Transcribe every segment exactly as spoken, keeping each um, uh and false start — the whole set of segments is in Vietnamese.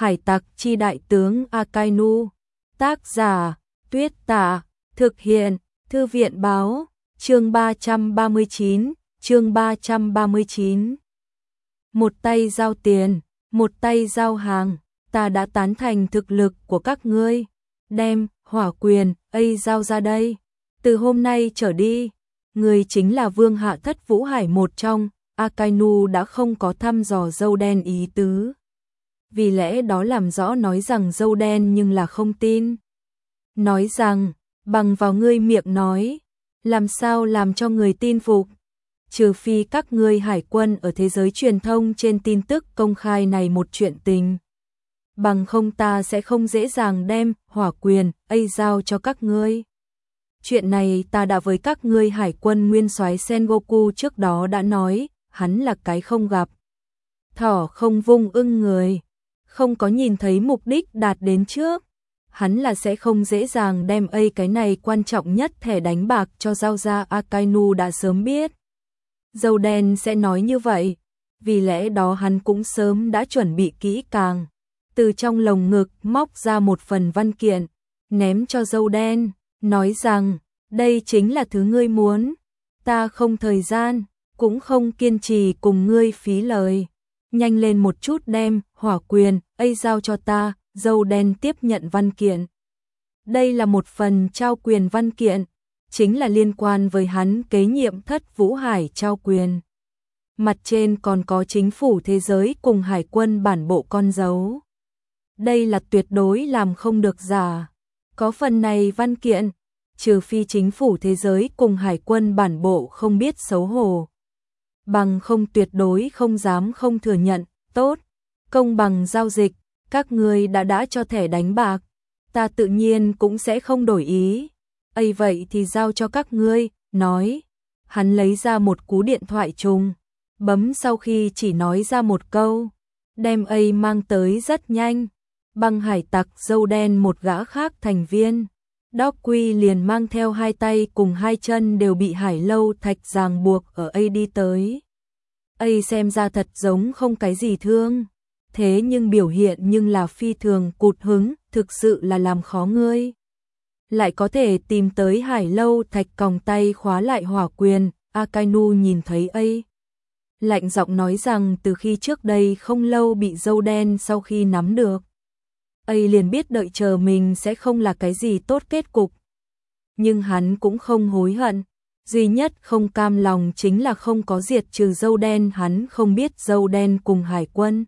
Hải tặc chi đại tướng Akainu. Tác giả Tuyết Tả. Thực hiện Thư viện báo. Chương ba trăm ba mươi chín. Chương ba trăm ba mươi chín. Một tay giao tiền, một tay giao hàng. Ta đã tán thành thực lực của các ngươi. Đem hỏa quyền ấy giao ra đây. Từ hôm nay trở đi, người chính là vương hạ thất Vũ Hải một trong. Akainu đã không có thăm dò dâu đen ý tứ. Vì lẽ đó làm rõ nói rằng dâu đen nhưng là không tin. Nói rằng, bằng vào ngươi miệng nói, làm sao làm cho người tin phục. Trừ phi các ngươi hải quân ở thế giới truyền thông trên tin tức công khai này một chuyện tình. Bằng không ta sẽ không dễ dàng đem hỏa quyền ấy giao cho các ngươi. Chuyện này ta đã với các ngươi hải quân nguyên soái Sengoku trước đó đã nói, hắn là cái không gặp thỏ không vung ưng người, không có nhìn thấy mục đích đạt đến trước, hắn là sẽ không dễ dàng đem ấy cái này quan trọng nhất thẻ đánh bạc cho giao ra. Akainu đã sớm biết dâu đen sẽ nói như vậy, vì lẽ đó hắn cũng sớm đã chuẩn bị kỹ càng, từ trong lồng ngực móc ra một phần văn kiện, ném cho dâu đen, nói rằng, đây chính là thứ ngươi muốn, ta không thời gian, cũng không kiên trì cùng ngươi phí lời, nhanh lên một chút đem hỏa quyền ấy giao cho ta. Dâu đen tiếp nhận văn kiện. Đây là một phần trao quyền văn kiện, chính là liên quan với hắn kế nhiệm thất Vũ Hải trao quyền. Mặt trên còn có chính phủ thế giới cùng hải quân bản bộ con dấu. Đây là tuyệt đối làm không được giả. Có phần này văn kiện, trừ phi chính phủ thế giới cùng hải quân bản bộ không biết xấu hổ, bằng không tuyệt đối không dám không thừa nhận. Tốt, công bằng giao dịch, các ngươi đã đã cho thẻ đánh bạc, ta tự nhiên cũng sẽ không đổi ý. Ây vậy thì giao cho các ngươi, nói. Hắn lấy ra một cú điện thoại trùng, bấm sau khi chỉ nói ra một câu, đem ấy mang tới rất nhanh. Băng hải tặc dâu đen một gã khác thành viên, Đốc Quy liền mang theo hai tay cùng hai chân đều bị hải lâu thạch ràng buộc ở ấy đi tới. Ấy xem ra thật giống không cái gì thương, thế nhưng biểu hiện nhưng là phi thường cụt hứng, thực sự là làm khó ngươi. Lại có thể tìm tới hải lâu thạch còng tay khóa lại hỏa quyền. Akainu nhìn thấy ấy, lạnh giọng nói rằng từ khi trước đây không lâu bị dâu đen sau khi nắm được, ấy liền biết đợi chờ mình sẽ không là cái gì tốt kết cục. Nhưng hắn cũng không hối hận, duy nhất không cam lòng chính là không có diệt trừ dâu đen. Hắn không biết dâu đen cùng hải quân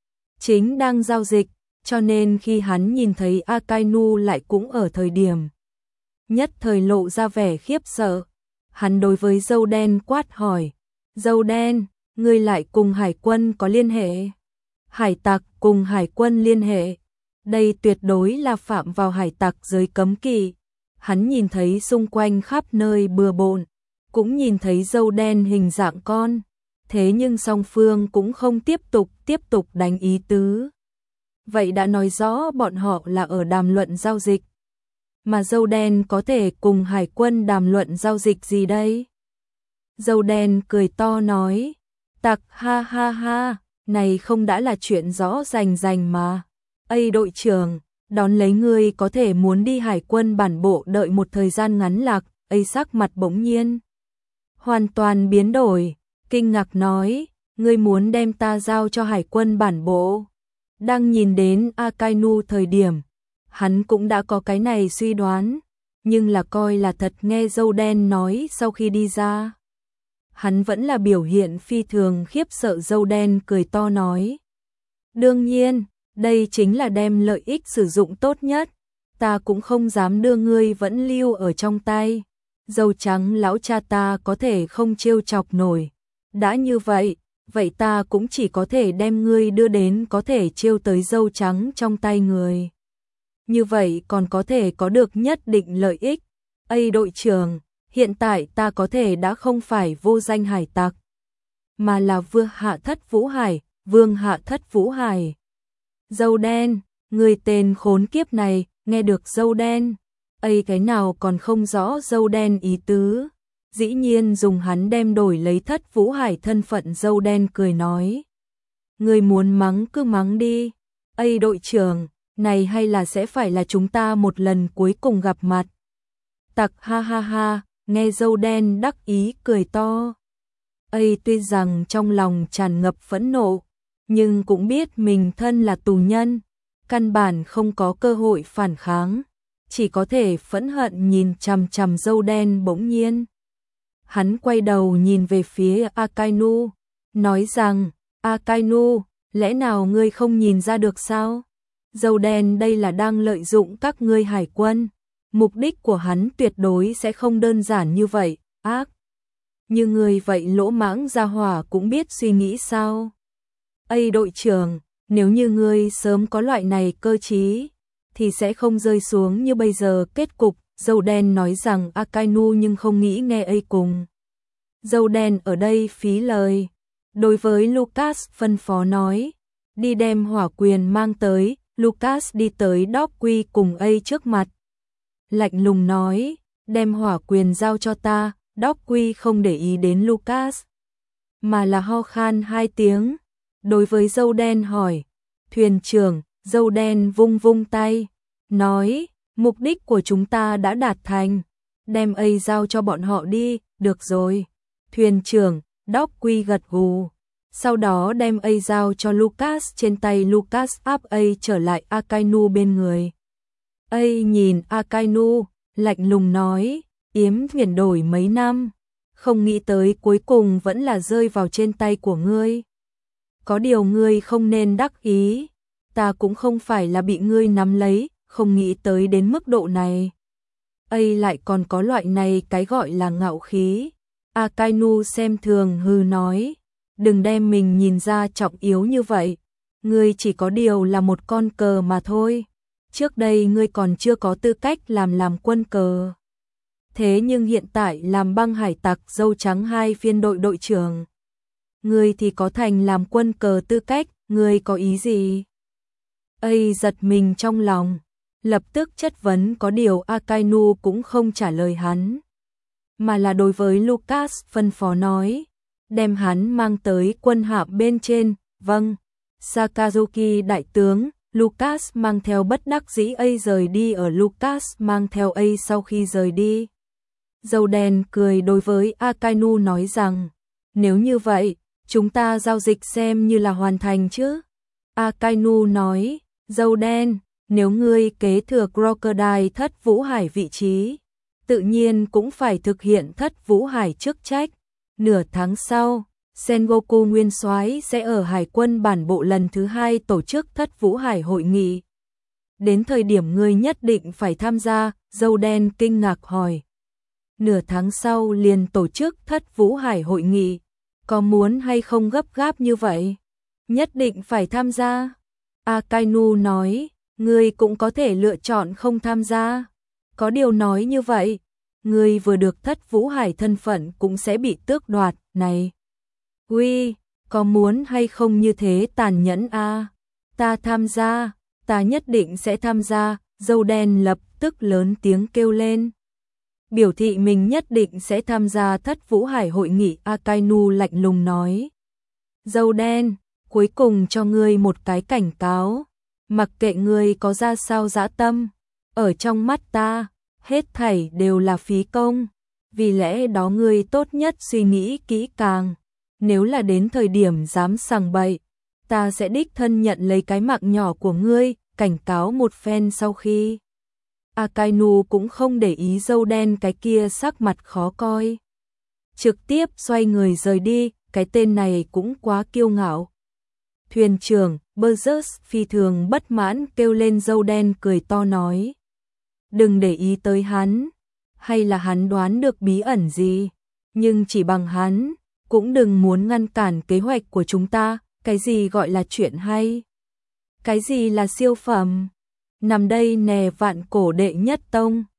chính đang giao dịch, cho nên khi hắn nhìn thấy Akainu lại cũng ở thời điểm nhất thời lộ ra vẻ khiếp sợ. Hắn đối với dâu đen quát hỏi, dâu đen, ngươi lại cùng hải quân có liên hệ? Hải tặc cùng hải quân liên hệ, đây tuyệt đối là phạm vào hải tặc giới cấm kỵ. Hắn nhìn thấy xung quanh khắp nơi bừa bộn, cũng nhìn thấy dâu đen hình dạng con, thế nhưng song phương cũng không tiếp tục tiếp tục đánh ý tứ. Vậy đã nói rõ bọn họ là ở đàm luận giao dịch. Mà dâu đen có thể cùng hải quân đàm luận giao dịch gì đây? Dâu đen cười to nói, tặc ha ha ha, này không đã là chuyện rõ rành rành mà. Ây đội trưởng, đón lấy ngươi có thể muốn đi hải quân bản bộ đợi một thời gian ngắn lạc. Ây sắc mặt bỗng nhiên hoàn toàn biến đổi, kinh ngạc nói, ngươi muốn đem ta giao cho hải quân bản bộ? Đang nhìn đến Akainu thời điểm, hắn cũng đã có cái này suy đoán, nhưng là coi là thật nghe dâu đen nói sau khi đi ra. Hắn vẫn là biểu hiện phi thường khiếp sợ. Dâu đen cười to nói, đương nhiên, đây chính là đem lợi ích sử dụng tốt nhất, ta cũng không dám đưa ngươi vẫn lưu ở trong tay. Dâu trắng lão cha ta có thể không trêu chọc nổi, đã như vậy, vậy ta cũng chỉ có thể đem ngươi đưa đến có thể trêu tới dâu trắng trong tay người. Như vậy còn có thể có được nhất định lợi ích. Ây đội trưởng, hiện tại ta có thể đã không phải vô danh hải tặc, mà là vương hạ thất Vũ Hải, vương hạ thất Vũ Hải. Dâu đen, người tên khốn kiếp này, nghe được dâu đen, Ây cái nào còn không rõ dâu đen ý tứ, dĩ nhiên dùng hắn đem đổi lấy thất Vũ Hải thân phận. Dâu đen cười nói, người muốn mắng cứ mắng đi, Ây đội trưởng, này hay là sẽ phải là chúng ta một lần cuối cùng gặp mặt. Tặc ha ha ha, nghe dâu đen đắc ý cười to. Ây tuy rằng trong lòng tràn ngập phẫn nộ, nhưng cũng biết mình thân là tù nhân, căn bản không có cơ hội phản kháng, chỉ có thể phẫn hận nhìn chằm chằm dâu đen. Bỗng nhiên hắn quay đầu nhìn về phía Akainu, nói rằng, Akainu, lẽ nào ngươi không nhìn ra được sao? Dâu đen đây là đang lợi dụng các ngươi hải quân, mục đích của hắn tuyệt đối sẽ không đơn giản như vậy, ác. Như ngươi vậy lỗ mãng gia hỏa cũng biết suy nghĩ sao? Ây đội trưởng, nếu như ngươi sớm có loại này cơ trí, thì sẽ không rơi xuống như bây giờ kết cục. Dâu đen nói rằng Akainu nhưng không nghĩ nghe Ây cùng. Dâu đen ở đây phí lời. Đối với Lucas phân phó nói, đi đem hỏa quyền mang tới. Lucas đi tới Docky cùng Ây trước mặt. Lạnh lùng nói, đem hỏa quyền giao cho ta. Docky không để ý đến Lucas, mà là ho khan hai tiếng. Đối với dâu đen hỏi, thuyền trưởng. Dâu đen vung vung tay, nói, mục đích của chúng ta đã đạt thành, đem Ây giao cho bọn họ đi. Được rồi, thuyền trưởng. Docky gật gù, sau đó đem Ây giao cho Lucas trên tay. Lucas áp Ây trở lại Akainu bên người. Ây nhìn Akainu, lạnh lùng nói, yếm thuyền đổi mấy năm, không nghĩ tới cuối cùng vẫn là rơi vào trên tay của ngươi. Có điều ngươi không nên đắc ý, ta cũng không phải là bị ngươi nắm lấy, không nghĩ tới đến mức độ này. Ây lại còn có loại này cái gọi là ngạo khí. Akainu xem thường hừ nói, đừng đem mình nhìn ra trọng yếu như vậy, ngươi chỉ có điều là một con cờ mà thôi. Trước đây ngươi còn chưa có tư cách làm làm quân cờ. Thế nhưng hiện tại làm băng hải tặc dâu trắng hai phiên đội đội trưởng, ngươi thì có thành làm quân cờ tư cách. Ngươi có ý gì? Ây giật mình trong lòng, lập tức chất vấn. Có điều Akainu cũng không trả lời hắn, mà là đối với Lucas phân phó nói, đem hắn mang tới quân hạm bên trên. Vâng, Sakazuki đại tướng. Lucas mang theo bất đắc dĩ Ây rời đi. Ở Lucas mang theo Ây sau khi rời đi, dâu đen cười đối với Akainu nói rằng, nếu như vậy, chúng ta giao dịch xem như là hoàn thành chứ. Akainu nói, dâu đen, nếu ngươi kế thừa Crocodile Thất Vũ Hải vị trí, tự nhiên cũng phải thực hiện Thất Vũ Hải chức trách. Nửa tháng sau, Sengoku Nguyên Soái sẽ ở Hải quân bản bộ lần thứ hai tổ chức Thất Vũ Hải hội nghị. Đến thời điểm ngươi nhất định phải tham gia. Dâu đen kinh ngạc hỏi, nửa tháng sau liền tổ chức Thất Vũ Hải hội nghị, có muốn hay không gấp gáp như vậy? Nhất định phải tham gia. Akainu nói, ngươi cũng có thể lựa chọn không tham gia. Có điều nói như vậy, ngươi vừa được Thất Vũ Hải thân phận cũng sẽ bị tước đoạt. Này, uy, có muốn hay không như thế tàn nhẫn a? À? Ta tham gia, ta nhất định sẽ tham gia. Dâu đen lập tức lớn tiếng kêu lên, biểu thị mình nhất định sẽ tham gia Thất Vũ Hải hội nghị. Akainu lạnh lùng nói, dâu đen, cuối cùng cho ngươi một cái cảnh cáo, mặc kệ ngươi có ra sao dã tâm, ở trong mắt ta, hết thảy đều là phí công. Vì lẽ đó ngươi tốt nhất suy nghĩ kỹ càng, nếu là đến thời điểm dám sằng bậy, ta sẽ đích thân nhận lấy cái mạng nhỏ của ngươi. Cảnh cáo một phen sau khi, Akainu cũng không để ý dâu đen cái kia sắc mặt khó coi, trực tiếp xoay người rời đi. Cái tên này cũng quá kiêu ngạo. Thuyền trưởng Burgess phi thường bất mãn kêu lên. Dâu đen cười to nói, đừng để ý tới hắn, hay là hắn đoán được bí ẩn gì, nhưng chỉ bằng hắn cũng đừng muốn ngăn cản kế hoạch của chúng ta. Cái gì gọi là chuyện hay? Cái gì là siêu phẩm? Nằm đây nè vạn cổ đệ nhất tông.